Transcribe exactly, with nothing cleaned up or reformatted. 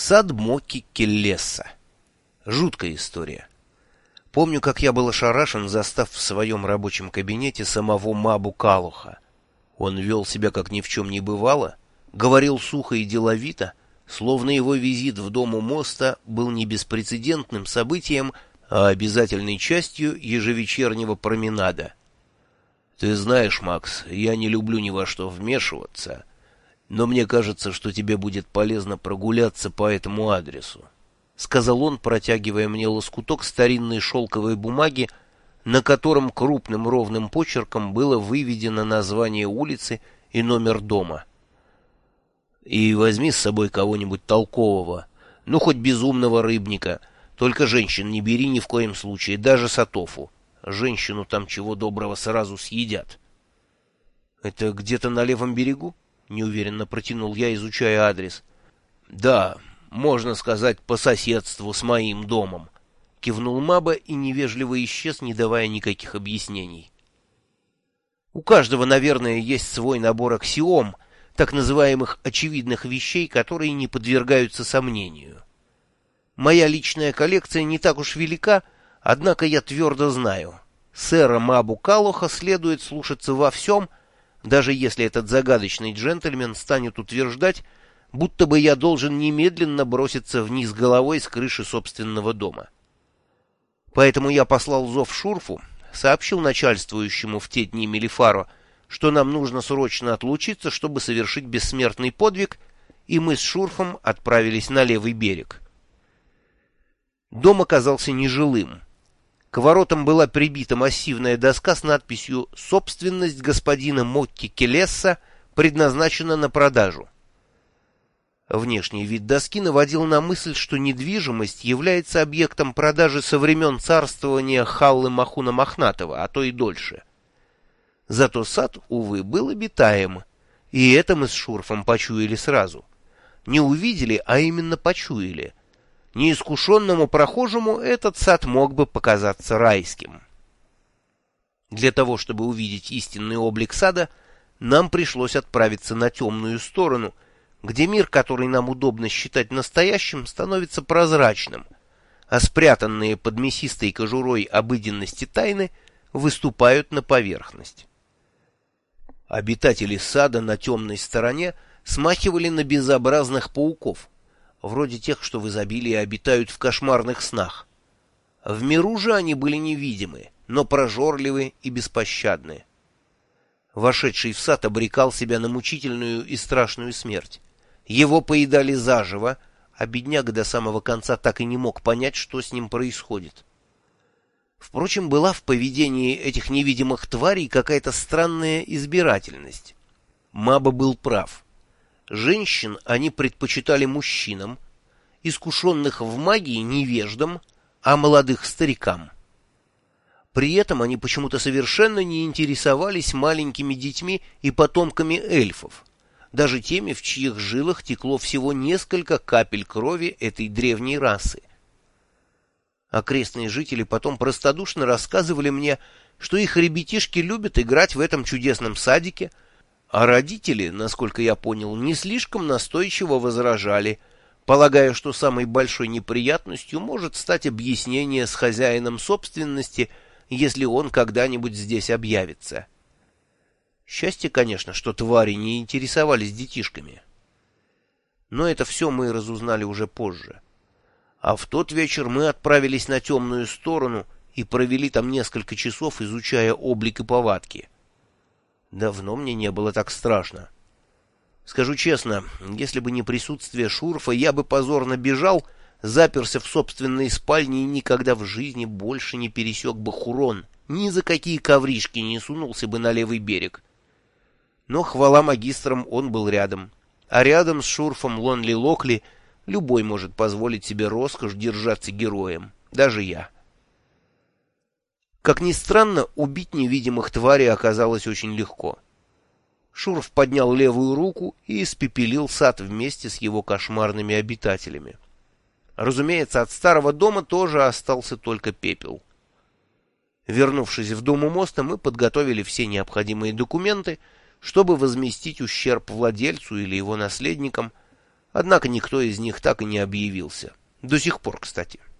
Сад Моки Келлеса. Жуткая история. Помню, как я был ошарашен, застав в своем рабочем кабинете самого Мабу Калуха. Он вел себя, как ни в чем не бывало, говорил сухо и деловито, словно его визит в дом у моста был не беспрецедентным событием, а обязательной частью ежевечернего променада. «Ты знаешь, Макс, я не люблю ни во что вмешиваться, но мне кажется, что тебе будет полезно прогуляться по этому адресу», — сказал он, протягивая мне лоскуток старинной шелковой бумаги, на котором крупным ровным почерком было выведено название улицы и номер дома. «И возьми с собой кого-нибудь толкового, ну хоть безумного рыбника, только женщин не бери ни в коем случае, даже Сатофу. Женщину там чего доброго сразу съедят». «Это где-то на левом берегу?» — неуверенно протянул я, изучая адрес. «Да, можно сказать, по соседству с моим домом», — кивнул Маба и невежливо исчез, не давая никаких объяснений. У каждого, наверное, есть свой набор аксиом, так называемых очевидных вещей, которые не подвергаются сомнению. Моя личная коллекция не так уж велика, однако я твердо знаю, сэра Мабу Калуха следует слушаться во всем, даже если этот загадочный джентльмен станет утверждать, будто бы я должен немедленно броситься вниз головой с крыши собственного дома. Поэтому я послал зов Шурфу, сообщил начальствующему в те дни Мелифаро, что нам нужно срочно отлучиться, чтобы совершить бессмертный подвиг, и мы с Шурфом отправились на левый берег. Дом оказался нежилым. К воротам была прибита массивная доска с надписью «Собственность господина Мокки Келлеса предназначена на продажу». Внешний вид доски наводил на мысль, что недвижимость является объектом продажи со времен царствования Халлы Махуна Мохнатого, а то и дольше. Зато сад, увы, был обитаем, и это мы с Шурфом почуяли сразу. Не увидели, а именно почуяли. Неискушенному прохожему этот сад мог бы показаться райским. Для того, чтобы увидеть истинный облик сада, нам пришлось отправиться на темную сторону, где мир, который нам удобно считать настоящим, становится прозрачным, а спрятанные под мясистой кожурой обыденности тайны выступают на поверхность. Обитатели сада на темной стороне смахивали на безобразных пауков, вроде тех, что в изобилии обитают в кошмарных снах. В миру же они были невидимы, но прожорливы и беспощадны. Вошедший в сад обрекал себя на мучительную и страшную смерть. Его поедали заживо, а бедняга до самого конца так и не мог понять, что с ним происходит. Впрочем, была в поведении этих невидимых тварей какая-то странная избирательность. Маба был прав. Женщин они предпочитали мужчинам, искушенных в магии невеждам, а молодых старикам. При этом они почему-то совершенно не интересовались маленькими детьми и потомками эльфов, даже теми, в чьих жилах текло всего несколько капель крови этой древней расы. Окрестные жители потом простодушно рассказывали мне, что их ребятишки любят играть в этом чудесном садике, а родители, насколько я понял, не слишком настойчиво возражали, полагая, что самой большой неприятностью может стать объяснение с хозяином собственности, если он когда-нибудь здесь объявится. Счастье, конечно, что твари не интересовались детишками. Но это все мы разузнали уже позже. А в тот вечер мы отправились на темную сторону и провели там несколько часов, изучая облик и повадки. Давно мне не было так страшно. Скажу честно, если бы не присутствие Шурфа, я бы позорно бежал, заперся в собственной спальне и никогда в жизни больше не пересек бы Хурон, ни за какие ковришки не сунулся бы на левый берег. Но, хвала магистрам, он был рядом. А рядом с Шурфом Лонли Локли любой может позволить себе роскошь держаться героем, даже я. Как ни странно, убить невидимых тварей оказалось очень легко. Шурф поднял левую руку и испепелил сад вместе с его кошмарными обитателями. Разумеется, от старого дома тоже остался только пепел. Вернувшись в дом у моста, мы подготовили все необходимые документы, чтобы возместить ущерб владельцу или его наследникам, Однако никто из них так и не объявился. До сих пор, кстати.